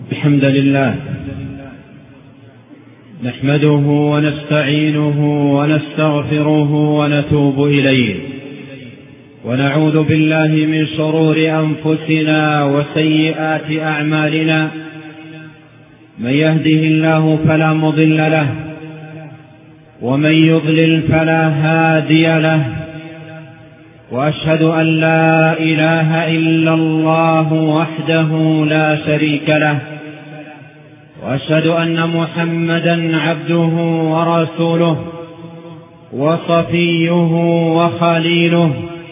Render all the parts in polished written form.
الحمد لله نحمده ونستعينه ونستغفره ونتوب إليه، ونعوذ بالله من شرور أنفسنا وسيئات أعمالنا. من يهده الله فلا مضل له، ومن يضلل فلا هادي له، وأشهد أن لا إله إلا الله وحده لا شريك له، وأشهد أن محمدا عبده ورسوله وصفيه وخليله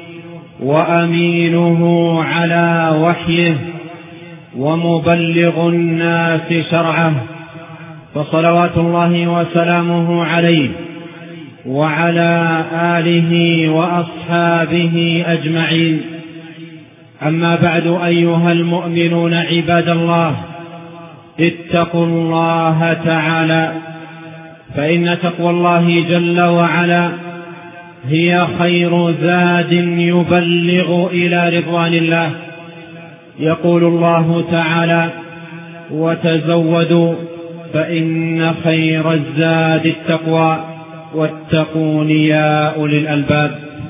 وأمينه على وحيه ومبلغ الناس شرعه، فصلوات الله وسلامه عليه وعلى آله وأصحابه أجمعين. أما بعد، أيها المؤمنون عباد الله، اتقوا الله تعالى، فإن تقوى الله جل وعلا هي خير زاد يبلغ إلى رضوان الله. يقول الله تعالى: وتزودوا فإن خير الزاد التقوى واتقون يا أولي الألباب.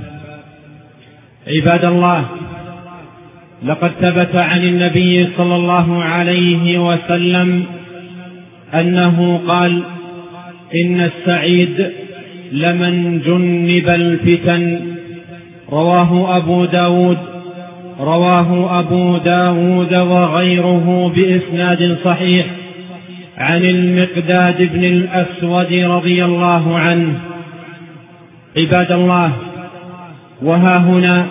عباد الله، لقد ثبت عن النبي صلى الله عليه وسلم أنه قال: إن السعيد لمن جنب الفتن. رواه أبو داود وغيره بإسناد صحيح عن المقداد بن الأسود رضي الله عنه. عباد الله، وها هنا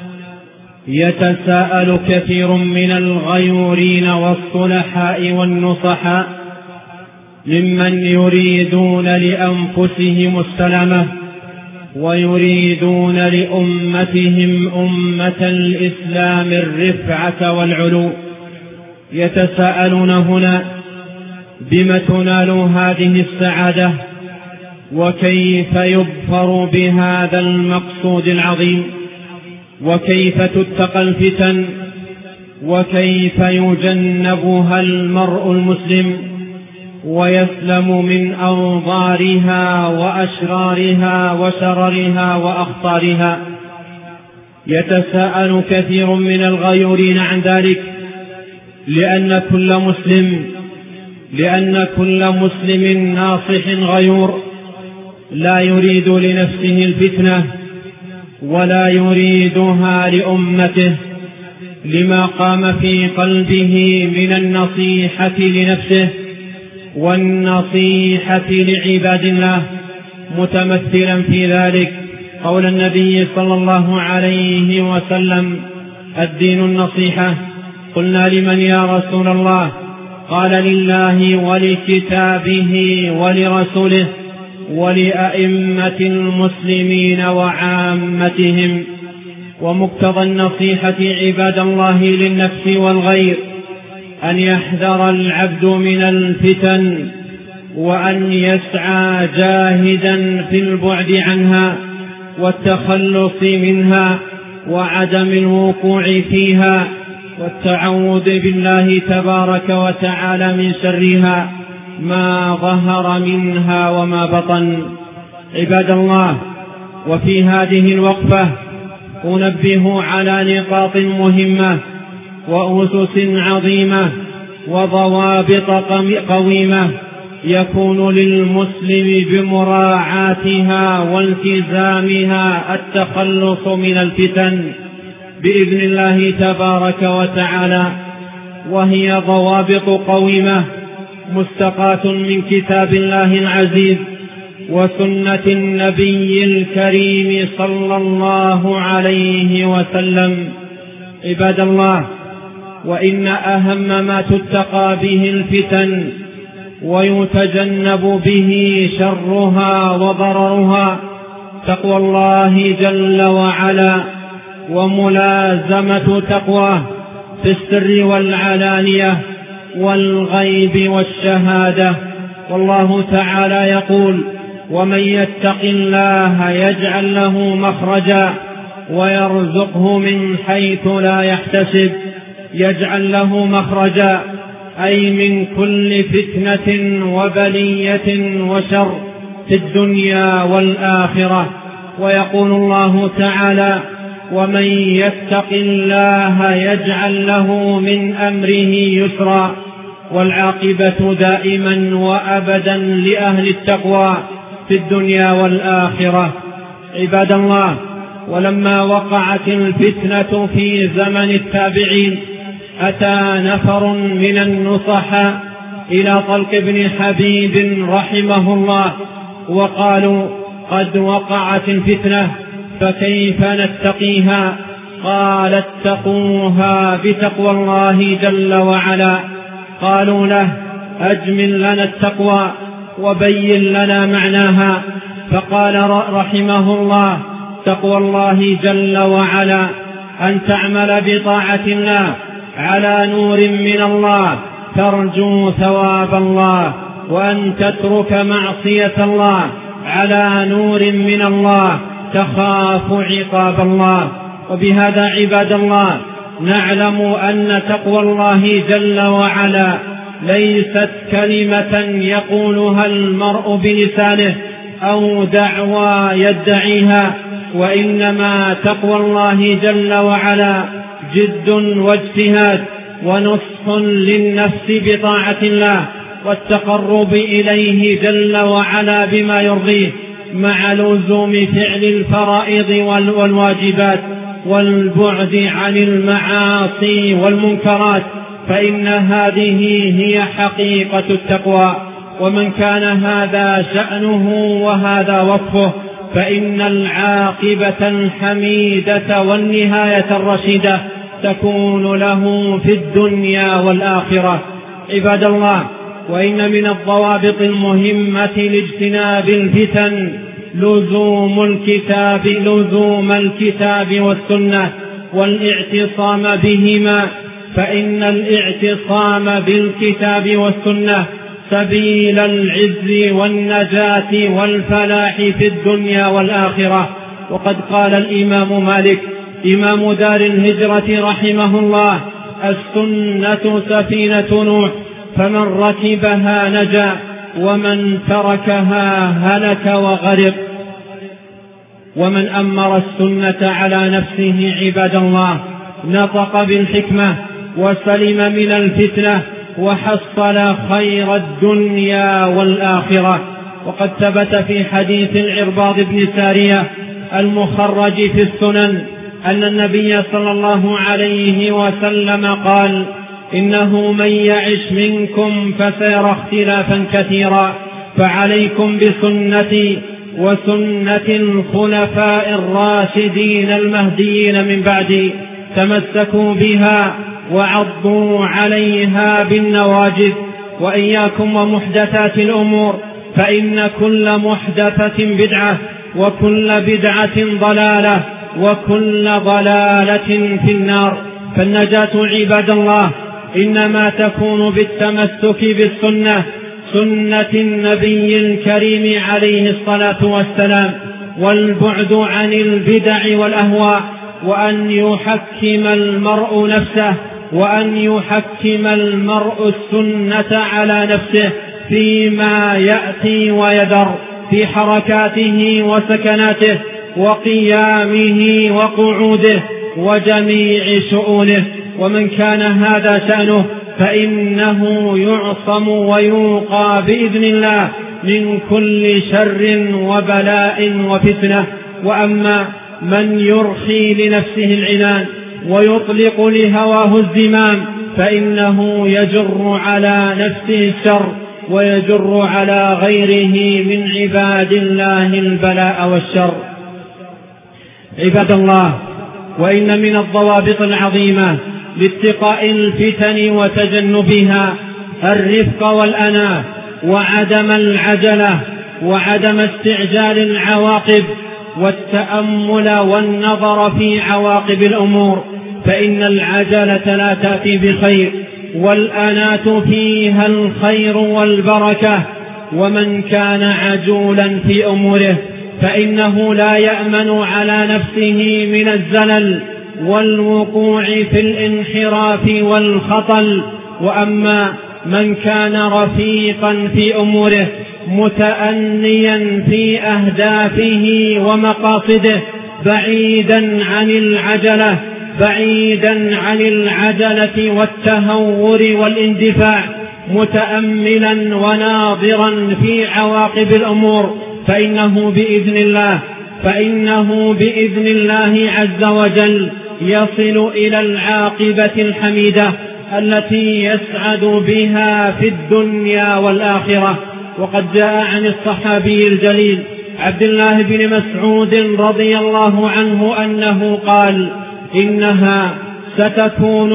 يتساءل كثير من الغيورين والصلحاء والنصحاء ممن يريدون لأنفسهم السلامة ويريدون لأمتهم أمة الإسلام الرفعة والعلو، يتساءلون هنا: بم تنال هذه السعادة؟ وكيف يظفر بهذا المقصود العظيم؟ وكيف تتقى الفتن؟ وكيف يجنبها المرء المسلم ويسلم من أوضارها وأشرارها وشررها وأخطارها؟ يتساءل كثير من الغيورين عن ذلك، لأن كل مسلم ناصح غيور لا يريد لنفسه الفتنة ولا يريدها لأمته، لما قام في قلبه من النصيحة لنفسه والنصيحة لعباد الله، متمثلا في ذلك قول النبي صلى الله عليه وسلم: الدين النصيحة. قلنا: لمن يا رسول الله؟ قال: لله ولكتابه ولرسوله ولأئمة المسلمين وعامتهم. ومقتضى النصيحة عباد الله للنفس والغير أن يحذر العبد من الفتن، وأن يسعى جاهدا في البعد عنها والتخلص منها وعدم الوقوع فيها، والتعوذ بالله تبارك وتعالى من شرها ما ظهر منها وما بطن. عباد الله، وفي هذه الوقفة أنبه على نقاط مهمة وأسس عظيمة وضوابط قويمة يكون للمسلم بمراعاتها والتزامها التخلص من الفتن بإذن الله تبارك وتعالى، وهي ضوابط قويمة مستقاة من كتاب الله العزيز وسنة النبي الكريم صلى الله عليه وسلم. عباد الله، وإن أهم ما تتقى به الفتن ويتجنب به شرها وضررها تقوى الله جل وعلا وملازمة تقواه في السر والعلانية والغيب والشهادة. والله تعالى يقول: ومن يتق الله يجعل له مخرجا ويرزقه من حيث لا يحتسب. يجعل له مخرجا أي من كل فتنة وبلية وشر في الدنيا والآخرة. ويقول الله تعالى: ومن يتق الله يجعل له من أمره يسرا. والعاقبة دائما وأبدا لأهل التقوى في الدنيا والآخرة. عباد الله، ولما وقعت الفتنة في زمن التابعين أتى نفر من النصحاء إلى طلق بن حبيب رحمه الله وقالوا: قد وقعت الفتنة فكيف نتقيها؟ قال: اتقوها بتقوى الله جل وعلا. قالوا له: أجمل لنا التقوى وبين لنا معناها. فقال رحمه الله: تقوى الله جل وعلا أن تعمل بطاعة الله على نور من الله ترجو ثواب الله، وأن تترك معصية الله على نور من الله تخاف عقاب الله. وبهذا عباد الله نعلم أن تقوى الله جل وعلا ليست كلمة يقولها المرء بلسانه أو دعوى يدعيها، وإنما تقوى الله جل وعلا جد واجتهاد ونصح للنفس بطاعة الله والتقرب إليه جل وعلا بما يرضيه، مع لزوم فعل الفرائض والواجبات والبعد عن المعاصي والمنكرات، فإن هذه هي حقيقة التقوى. ومن كان هذا شأنه وهذا وصفه فإن العاقبة الحميدة والنهاية الرشيدة تكون له في الدنيا والآخرة. عباد الله، وإن من الضوابط المهمة لاجتناب الفتن لزوم الكتاب والسنة والاعتصام بهما، فإن الاعتصام بالكتاب والسنة سبيل العز والنجاة والفلاح في الدنيا والآخرة. وقد قال الإمام مالك إمام دار الهجرة رحمه الله: السنة سفينة نوح، فمن ركبها نجا ومن تركها هلك وغرق. ومن أمر السنة على نفسه عباد الله نطق بالحكمة وسلم من الفتنة وحصل خير الدنيا والآخرة. وقد ثبت في حديث العرباض بن سارية المخرج في السنن أن النبي صلى الله عليه وسلم قال: إنه من يعش منكم فسيرى اختلافا كثيرا، فعليكم بسنتي وسنة الخلفاء الراشدين المهديين من بعدي، تمسكوا بها وعضوا عليها بالنواجذ، وإياكم ومحدثات الأمور، فإن كل محدثة بدعة وكل بدعة ضلالة وكل ضلالة في النار. فالنجاة عباد الله إنما تكون بالتمسك بالسنة، سنة النبي الكريم عليه الصلاة والسلام، والبعد عن البدع والأهواء، وأن يحكم المرء نفسه، وأن يحكم المرء السنة على نفسه فيما يأتي ويذر، في حركاته وسكناته وقيامه وقعوده وجميع شؤونه. ومن كان هذا شأنه فإنه يعصم ويوقى بإذن الله من كل شر وبلاء وفتنة. وأما من يرخي لنفسه العنان ويطلق لهواه الزمام فإنه يجر على نفسه الشر ويجر على غيره من عباد الله البلاء والشر. عباد الله، وإن من الضوابط العظيمة لاتقاء الفتن وتجنبها الرفق والأناة، وعدم العجلة، وعدم استعجال العواقب، والتأمل والنظر في عواقب الأمور، فإن العجلة لا تأتي بخير، والأناة فيها الخير والبركة. ومن كان عجولا في أموره فإنه لا يأمن على نفسه من الزلل والوقوع في الانحراف والخطل. وأما من كان رفيقا في أموره متأنيا في أهدافه ومقاصده بعيدا عن العجلة والتهور والاندفاع، متأملا وناظرا في عواقب الأمور، فإنه بإذن الله عز وجل يصل إلى العاقبة الحميدة التي يسعد بها في الدنيا والآخرة. وقد جاء عن الصحابي الجليل عبد الله بن مسعود رضي الله عنه أنه قال: إنها ستكون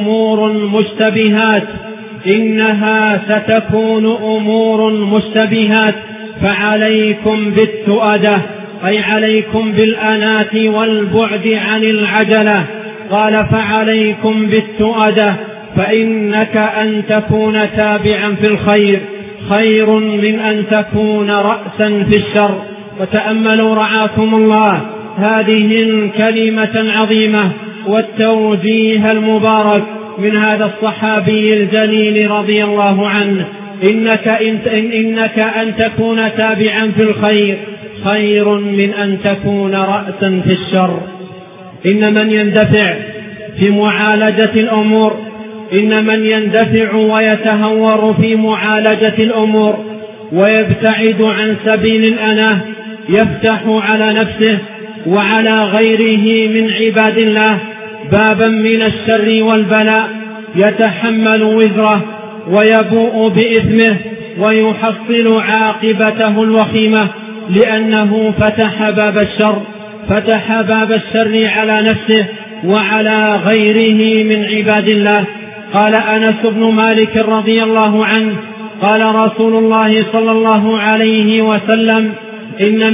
أمور مشتبهات فعليكم بالتؤدة، أي عليكم بالأناة والبعد عن العجلة. قال: فعليكم بالتؤدة، فإنك أن تكون تابعا في الخير خير من أن تكون رأسا في الشر. وتأملوا رعاكم الله هذه الكلمة العظيمة والتوجيه المبارك من هذا الصحابي الجليل رضي الله عنه: إنك أن تكون تابعا في الخير خير من أن تكون رأسا في الشر. إن من يندفع في معالجة الأمور، إن من يندفع ويتهور في معالجة الأمور ويبتعد عن سبيل الأناه يفتح على نفسه وعلى غيره من عباد الله بابا من الشر والبلاء، يتحمل وزره ويبوء بإثمه ويحصل عاقبته الوخيمة، لأنه فتح باب الشر على نفسه وعلى غيره من عباد الله. قال أنس بن مالك رضي الله عنه: قال رسول الله صلى الله عليه وسلم: إن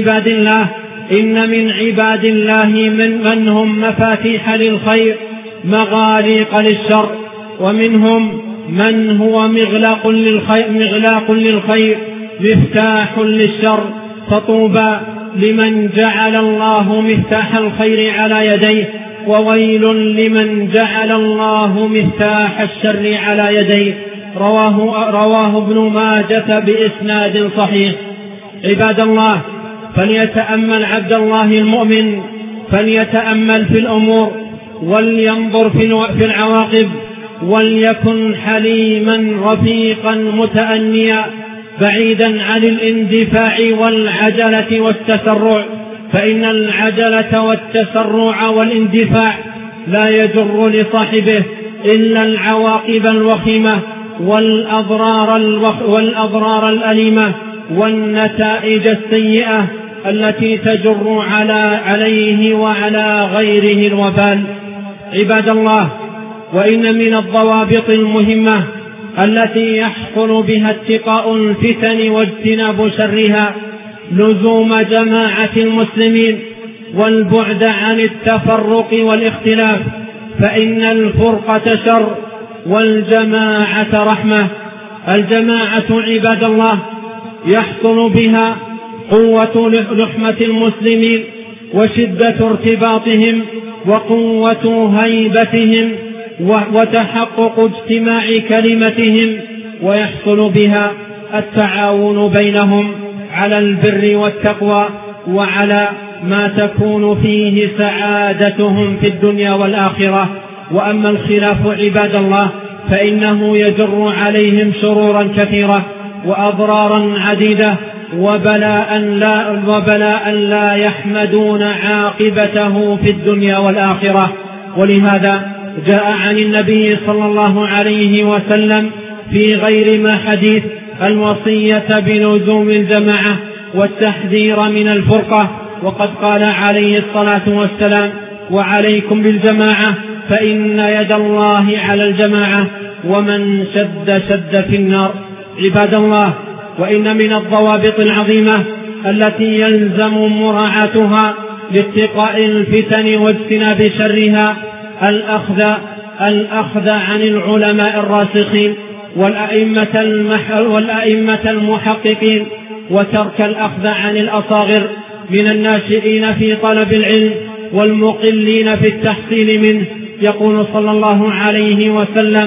من عباد الله من هم مفاتيح للخير مغاليق للشر، ومنهم من هو مغلاق للخير مفتاح للشر. فطوبى لمن جعل الله مفتاح الخير على يديه، وويل لمن جعل الله مفتاح الشر على يديه. رواه ابن ماجة بإسناد صحيح. عباد الله، فليتأمل عبد الله المؤمن، فليتأمل في الأمور ولينظر في العواقب، وليكن حليما رفيقا متأنيا بعيدا عن الاندفاع والعجلة والتسرع، فإن العجلة والتسرع والاندفاع لا يجر لصاحبه إلا العواقب الوخيمة والأضرار الأليمة والنتائج السيئة التي تجر عليه وعلى غيره الوبال. عباد الله، وإن من الضوابط المهمة التي يحصل بها اتقاء الفتن واجتناب شرها لزوم جماعة المسلمين والبعد عن التفرق والاختلاف، فإن الفرقة شر والجماعة رحمة. الجماعة عباد الله يحصل بها قوة لحمة المسلمين وشدة ارتباطهم وقوة هيبتهم وتحقق اجتماع كلمتهم، ويحصل بها التعاون بينهم على البر والتقوى وعلى ما تكون فيه سعادتهم في الدنيا والآخرة. وأما الخلاف عباد الله فإنه يجر عليهم شرورا كثيرة وأضرارا عديدة وبلاء لا يحمدون عاقبته في الدنيا والآخرة. ولهذا جاء عن النبي صلى الله عليه وسلم في غير ما حديث الوصية بلزوم الجماعة والتحذير من الفرقة، وقد قال عليه الصلاة والسلام: وعليكم بالجماعة فإن يد الله على الجماعة ومن شد في النار. عباد الله، وإن من الضوابط العظيمة التي يلزم مراعاتها لاتقاء الفتن واجتناب شرها الأخذ عن العلماء الراسخين والأئمة المحققين، وترك الأخذ عن الأصاغر من الناشئين في طلب العلم والمقلين في التحصيل منه. يقول صلى الله عليه وسلم: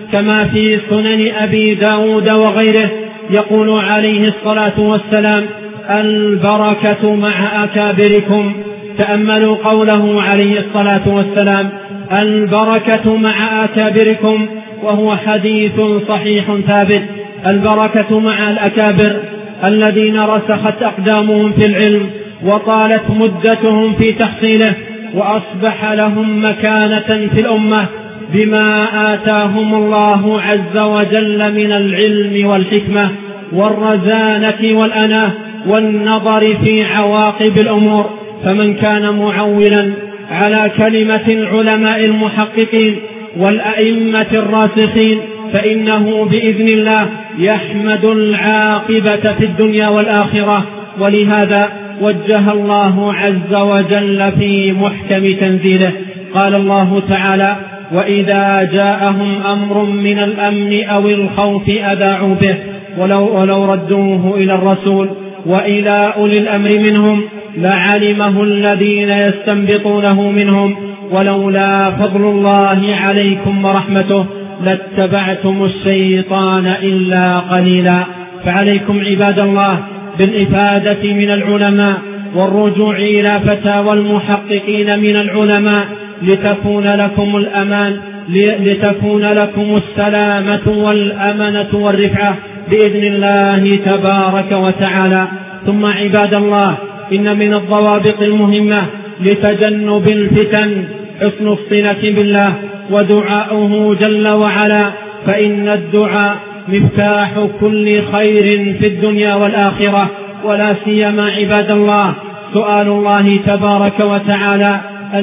كما في سنن أبي داود وغيره. يقول عليه الصلاة والسلام: البركة مع أكابركم. تأملوا قوله عليه الصلاة والسلام: البركة مع أكابركم، وهو حديث صحيح ثابت. البركة مع الأكابر الذين رسخت أقدامهم في العلم وطالت مدتهم في تحصيله، وأصبح لهم مكانة في الأمة بما آتاهم الله عز وجل من العلم والحكمة والرزانة والأناة والنظر في عواقب الأمور. فمن كان معولا على كلمة العلماء المحققين والأئمة الراسخين فإنه بإذن الله يحمد العاقبة في الدنيا والآخرة. ولهذا وجه الله عز وجل في محكم تنزيله، قال الله تعالى: وإذا جاءهم أمر من الأمن أو الخوف أذاعوا به ولو ردوه إلى الرسول وإلى أولي الأمر منهم لعلمه الذين يستنبطونه منهم ولولا فضل الله عليكم ورحمته لاتبعتم الشيطان إلا قليلا. فعليكم عباد الله بالإفادة من العلماء والرجوع إلى فتاوى المحققين من العلماء لتكون لكم الأمان، لتكون لكم السلامة والأمنة والرفعة بإذن الله تبارك وتعالى. ثم عباد الله، إن من الضوابط المهمة لتجنب الفتن حسن الصلة بالله ودعاؤه جل وعلا، فإن الدعاء مفتاح كل خير في الدنيا والآخرة، ولا سيما عباد الله سؤال الله تبارك وتعالى أن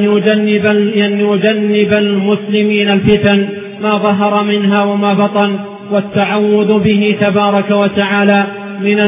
يجنب المسلمين الفتن ما ظهر منها وما بطن، والتعوذ به تبارك وتعالى من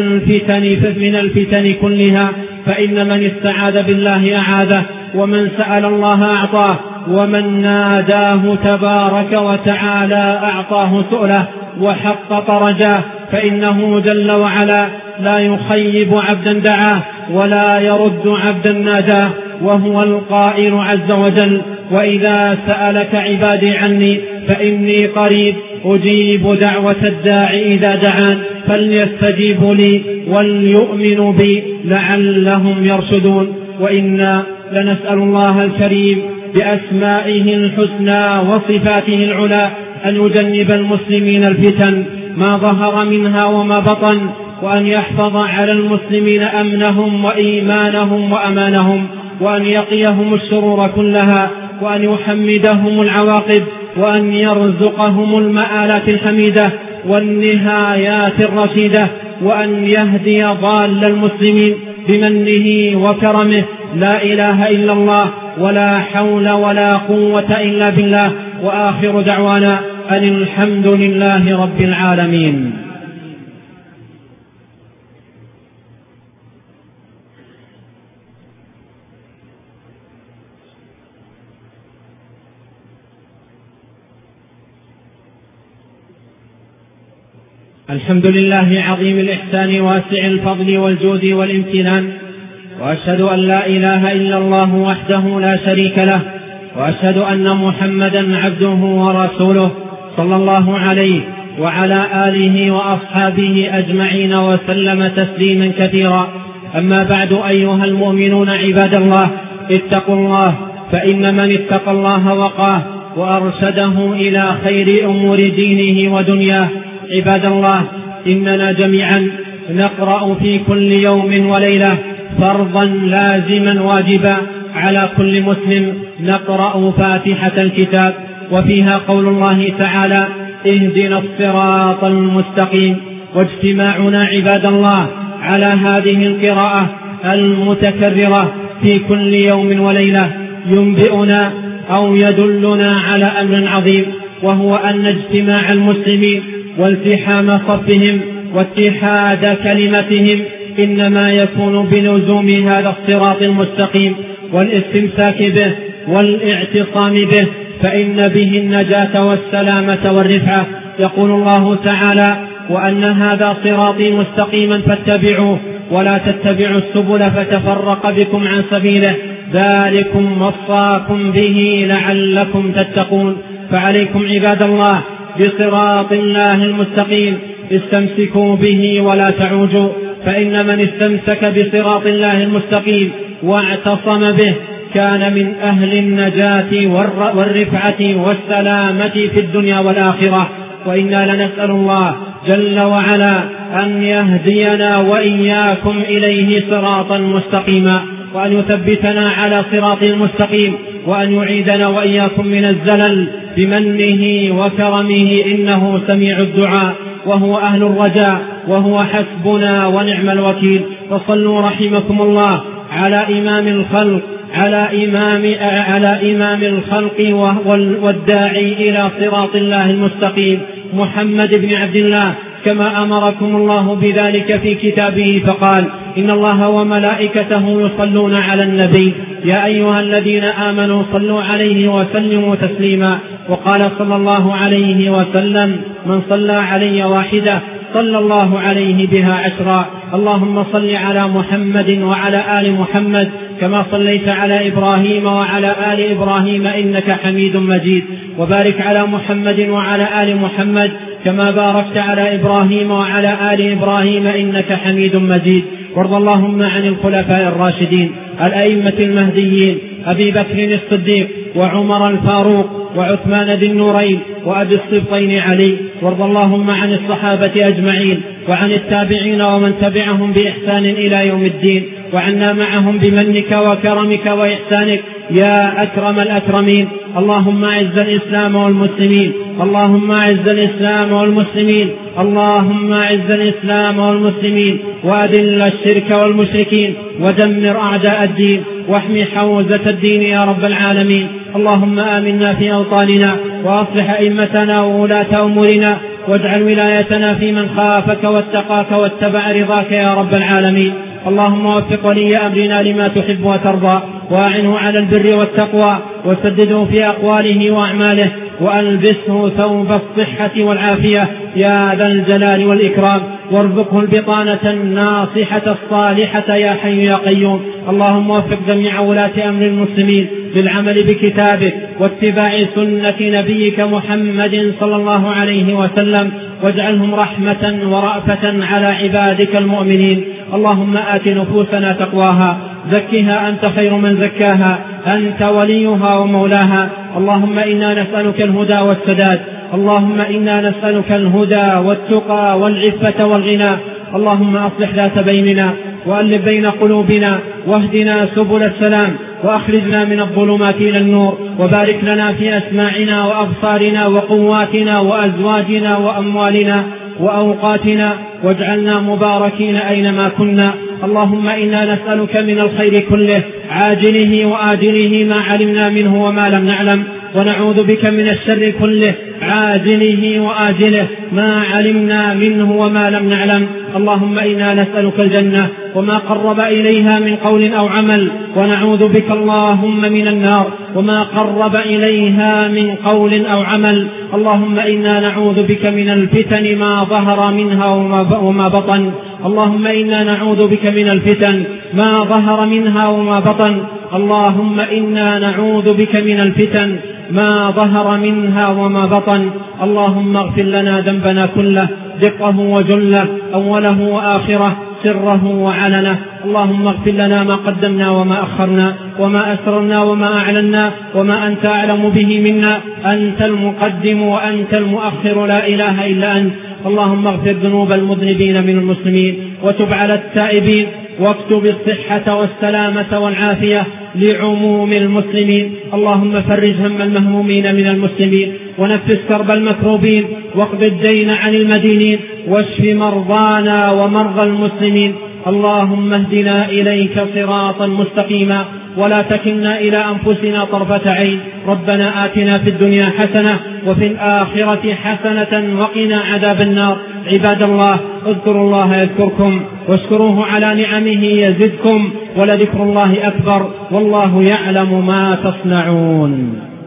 الفتن كلها، فإن من استعاذ بالله أعاذه، ومن سأل الله أعطاه، ومن ناداه تبارك وتعالى أعطاه سؤله وحقق رجاه، فإنه جل وعلا لا يخيب عبدا دعاه ولا يرد عبدا ناداه، وهو القائل عز وجل: وإذا سألك عبادي عني فإني قريب أجيب دعوة الداعي إذا دعان فليستجيبوا لي وليؤمنوا بي لعلهم يرشدون. وإنا لنسأل الله الكريم بأسمائه الحسنى وصفاته العلى أن يجنب المسلمين الفتن ما ظهر منها وما بطن، وأن يحفظ على المسلمين أمنهم وإيمانهم وأمانهم، وأن يقيهم الشرور كلها، وأن يحمدهم العواقب، وأن يرزقهم المآلات الحميدة والنهايات الرشيدة، وأن يهدي ضال المسلمين بمنه وكرمه. لا إله إلا الله ولا حول ولا قوة إلا بالله. وآخر دعوانا أن الحمد لله رب العالمين. الحمد لله عظيم الإحسان واسع الفضل والجود والامتنان، وأشهد أن لا إله إلا الله وحده لا شريك له، وأشهد أن محمدا عبده ورسوله صلى الله عليه وعلى آله وأصحابه أجمعين وسلم تسليما كثيرا. أما بعد، أيها المؤمنون عباد الله، اتقوا الله، فإن من اتقى الله وقاه وأرشده إلى خير أمور دينه ودنياه. عباد الله، إننا جميعا نقرأ في كل يوم وليلة فرضا لازما واجبا على كل مسلم، نقرأ فاتحة الكتاب، وفيها قول الله تعالى: اهدنا الصراط المستقيم. واجتماعنا عباد الله على هذه القراءة المتكررة في كل يوم وليلة ينبئنا أو يدلنا على أمر عظيم، وهو أن اجتماع المسلمين والتحام صفهم واتحاد كلمتهم إنما يكون بلزوم هذا الصراط المستقيم والاستمساك به والاعتصام به، فإن به النجاة والسلامة والرفعة. يقول الله تعالى: وأن هذا صراطي مستقيما فاتبعوه ولا تتبعوا السبل فتفرق بكم عن سبيله، ذلكم وصاكم به لعلكم تتقون. فعليكم عباد الله بصراط الله المستقيم، استمسكوا به ولا تعوجوا، فإن من استمسك بصراط الله المستقيم واعتصم به كان من أهل النجاة والرفعة والسلامة في الدنيا والآخرة. وإنا لنسأل الله جل وعلا أن يهدينا وإياكم إليه صراطا مستقيما، وأن يثبتنا على صراط المستقيم، وأن يعيدنا وإياكم من الزلل بمنه وكرمه، إنه سميع الدعاء وهو أهل الرجاء وهو حسبنا ونعم الوكيل. فصلوا رحمكم الله على إمام الخلق والداعي إلى صراط الله المستقيم محمد بن عبد الله، كما أمركم الله بذلك في كتابه فقال: إن الله وملائكته يصلون على النبي يا أيها الذين آمنوا صلوا عليه وسلموا تسليما. وقال صلى الله عليه وسلم: من صلى علي واحدة صلى الله عليه بها 10. اللهم صل على محمد وعلى آل محمد كما صليت على إبراهيم وعلى آل إبراهيم إنك حميد مجيد، وبارك على محمد وعلى آل محمد كما باركت على إبراهيم وعلى آل إبراهيم إنك حميد مجيد. وارض اللهم عن الخلفاء الراشدين الأئمة المهديين أبي بكر الصديق وعمر الفاروق وعثمان ذي النورين وأبي الصبطين علي. وارض اللهم عن الصحابة أجمعين وعن التابعين ومن تبعهم بإحسان إلى يوم الدين، وعنا معهم بمنك وكرمك وإحسانك يا أكرم الأكرمين. اللهم أعز الإسلام والمسلمين، اللهم أعز الإسلام والمسلمين، اللهم أعز الإسلام والمسلمين، وأذل الشرك والمشركين، ودمر أعداء الدين، واحمي حوزة الدين يا رب العالمين. اللهم آمنا في أوطاننا، وأصلح أئمتنا وولاة أمورنا، واجعل ولايتنا في من خافك واتقاك واتبع رضاك يا رب العالمين. اللهم وفق ولي أمرنا لما تحب وترضى، وأعنه على البر والتقوى، وسدده في أقواله وأعماله، وألبسه ثوب الصحة والعافية يا ذا الجلال والإكرام، وارزقه البطانة الناصحة الصالحة يا حي يا قيوم. اللهم وفق جميع ولاة أمر المسلمين للعمل بكتابك واتباع سنة نبيك محمد صلى الله عليه وسلم، واجعلهم رحمة ورأفة على عبادك المؤمنين. اللهم آت نفوسنا تقواها، زكها أنت خير من زكاها، أنت وليها ومولاها. اللهم إنا نسألك الهدى والسداد، اللهم إنا نسألك الهدى والتقى والعفة والغنى. اللهم أصلح ذات بيننا، وألف بين قلوبنا، واهدنا سبل السلام، وأخرجنا من الظلمات إلى النور، وبارك لنا في أسماعنا وأبصارنا وقواتنا وأزواجنا وأموالنا وأوقاتنا، واجعلنا مباركين أينما كنا. اللهم إنا نسألك من الخير كله عاجله وآجله ما علمنا منه وما لم نعلم، ونعوذ بك من الشر كله عاجله وآجله ما علمنا منه وما لم نعلم. اللهم إنا نسألك الجنة وما قرب إليها من قول أو عمل، ونعوذ بك اللهم من النار وما قرب إليها من قول أو عمل. اللهم إنا نعوذ بك من الفتن ما ظهر منها وما بطن، اللهم إنا نعوذ بك من الفتن ما ظهر منها وما بطن، اللهم إنا نعوذ بك من الفتن ما ظهر منها وما بطن. اللهم اغفر لنا ذنبنا كله، دقه وجله، أوله وآخره، سره وعلنه. اللهم اغفر لنا ما قدمنا وما أخرنا، وما أسررنا وما أعلنا، وما أنت أعلم به منا. أنت المقدم وأنت المؤخر، لا إله إلا أنت. اللهم اغفر ذنوب المذنبين من المسلمين، وتب على التائبين، واكتب الصحة والسلامة والعافية لعموم المسلمين. اللهم فرج هم المهمومين من المسلمين، ونفس كرب المكروبين، واقض الدين عن المدينين، واشف مرضانا ومرضى المسلمين. اللهم اهدنا إليك صراطا مستقيما، ولا تكلنا إلى أنفسنا طرفة عين. ربنا آتنا في الدنيا حسنة وفي الآخرة حسنة وقنا عذاب النار. عباد الله، اذكروا الله يذكركم، واشكروه على نعمه يزدكم، ولذكر الله أكبر، والله يعلم ما تصنعون.